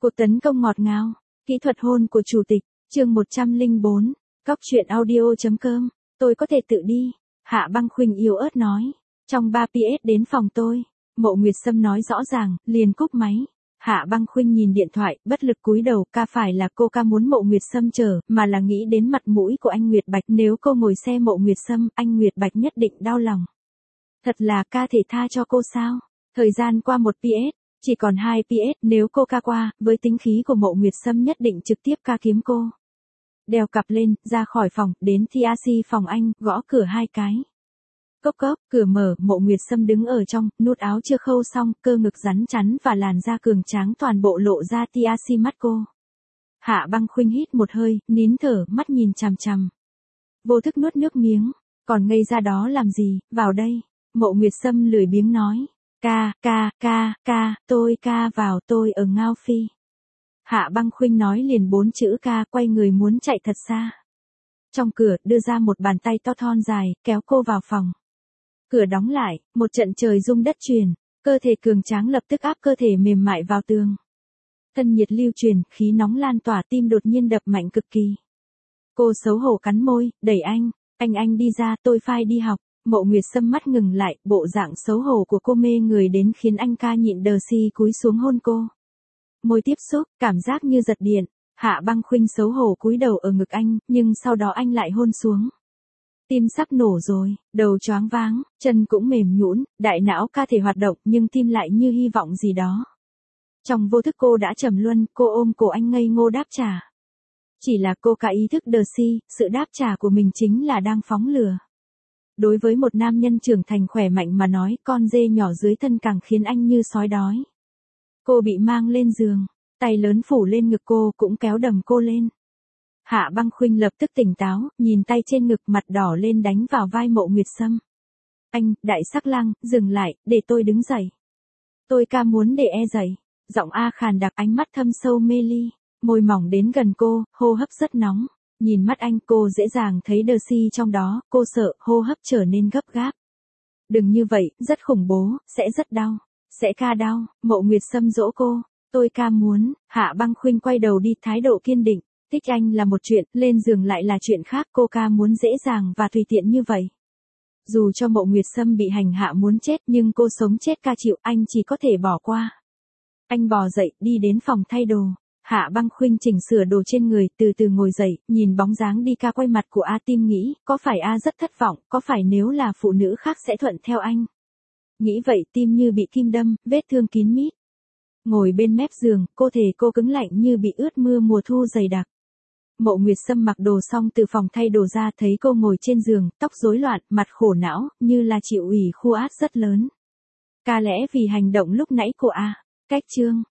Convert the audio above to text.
Cuộc tấn công ngọt ngào, kỹ thuật hôn của chủ tịch, chương 104, Cóc truyện audio.com, tôi có thể tự đi, Hạ Băng Khuynh yếu ớt nói. Trong 3 PS đến phòng tôi, Mộ Nguyệt Sâm nói rõ ràng, liền cúp máy. Hạ Băng Khuynh nhìn điện thoại, bất lực cúi đầu, ca phải là cô ca muốn Mộ Nguyệt Sâm chờ, mà là nghĩ đến mặt mũi của anh Nguyệt Bạch, nếu cô ngồi xe Mộ Nguyệt Sâm, anh Nguyệt Bạch nhất định đau lòng. Thật là ca thể tha cho cô sao? Thời gian qua 1 PS, chỉ còn 2 PS, nếu cô ca qua, với tính khí của Mộ Nguyệt Sâm nhất định trực tiếp ca kiếm cô. Đeo cặp lên, ra khỏi phòng, đến TRC phòng anh, gõ cửa 2 cái. Cốc cốc, cửa mở, Mộ Nguyệt Sâm đứng ở trong, nút áo chưa khâu xong, cơ ngực rắn chắn và làn da cường tráng toàn bộ lộ ra TRC mắt cô. Hạ Băng Khuynh hít một hơi, nín thở, mắt nhìn chằm chằm. Vô thức nuốt nước miếng, còn ngây ra đó làm gì, vào đây. Mộ Nguyệt Sâm lười biếng nói. Tôi ca vào, tôi ở Ngao Phi. Hạ Băng Khuynh nói liền 4 chữ ca, quay người muốn chạy thật xa. Trong cửa, đưa ra một bàn tay to thon dài, kéo cô vào phòng. Cửa đóng lại, một trận trời rung đất chuyển, cơ thể cường tráng lập tức áp cơ thể mềm mại vào tường. Thân nhiệt lưu truyền, khí nóng lan tỏa, tim đột nhiên đập mạnh cực kỳ. Cô xấu hổ cắn môi, đẩy anh đi ra, tôi phai đi học. Mộ Nguyệt Sâm mắt ngừng lại, bộ dạng xấu hổ của cô mê người đến khiến anh ca nhịn đờ si cúi xuống hôn cô. Môi tiếp xúc, cảm giác như giật điện. Hạ Băng Khuynh xấu hổ cúi đầu ở ngực anh, nhưng sau đó anh lại hôn xuống. Tim sắp nổ rồi, đầu choáng váng, chân cũng mềm nhũn, đại não ca thể hoạt động nhưng tim lại như hy vọng gì đó. Trong vô thức cô đã trầm luân, cô ôm cổ anh ngây ngô đáp trả. Chỉ là cô cả ý thức đờ si, sự đáp trả của mình chính là đang phóng lửa. Đối với một nam nhân trưởng thành khỏe mạnh mà nói, con dê nhỏ dưới thân càng khiến anh như sói đói. Cô bị mang lên giường, tay lớn phủ lên ngực cô cũng kéo đầm cô lên. Hạ Băng Khuynh lập tức tỉnh táo, nhìn tay trên ngực mặt đỏ lên đánh vào vai Mộ Nguyệt Sâm. Anh, đại sắc lang, dừng lại, để tôi đứng dậy. Tôi ca muốn để dậy. Giọng A khàn đặc, ánh mắt thâm sâu mê ly, môi mỏng đến gần cô, hô hấp rất nóng. Nhìn mắt anh, cô dễ dàng thấy đờ si trong đó, cô sợ, hô hấp trở nên gấp gáp. Đừng như vậy, rất khủng bố, sẽ rất đau, sẽ ca đau. Mộ Nguyệt Sâm dỗ cô, tôi ca muốn. Hạ Băng Khuynh quay đầu đi, thái độ kiên định. Thích anh là một chuyện, lên giường lại là chuyện khác, cô ca muốn dễ dàng và tùy tiện như vậy. Dù cho Mộ Nguyệt Sâm bị hành hạ muốn chết nhưng cô sống chết ca chịu, anh chỉ có thể bỏ qua. Anh bò dậy, đi đến phòng thay đồ. Hạ Băng Khuynh chỉnh sửa đồ trên người, từ từ ngồi dậy, nhìn bóng dáng đi ca quay mặt của A, tim nghĩ, có phải A rất thất vọng, có phải nếu là phụ nữ khác sẽ thuận theo anh. Nghĩ vậy, tim như bị kim đâm, vết thương kín mít. Ngồi bên mép giường, cô cứng lạnh như bị ướt mưa mùa thu dày đặc. Mộ Nguyệt Sâm mặc đồ xong từ phòng thay đồ ra, thấy cô ngồi trên giường, tóc rối loạn, mặt khổ não, như là chịu ủy khu át rất lớn. Có lẽ vì hành động lúc nãy của A. Cách chương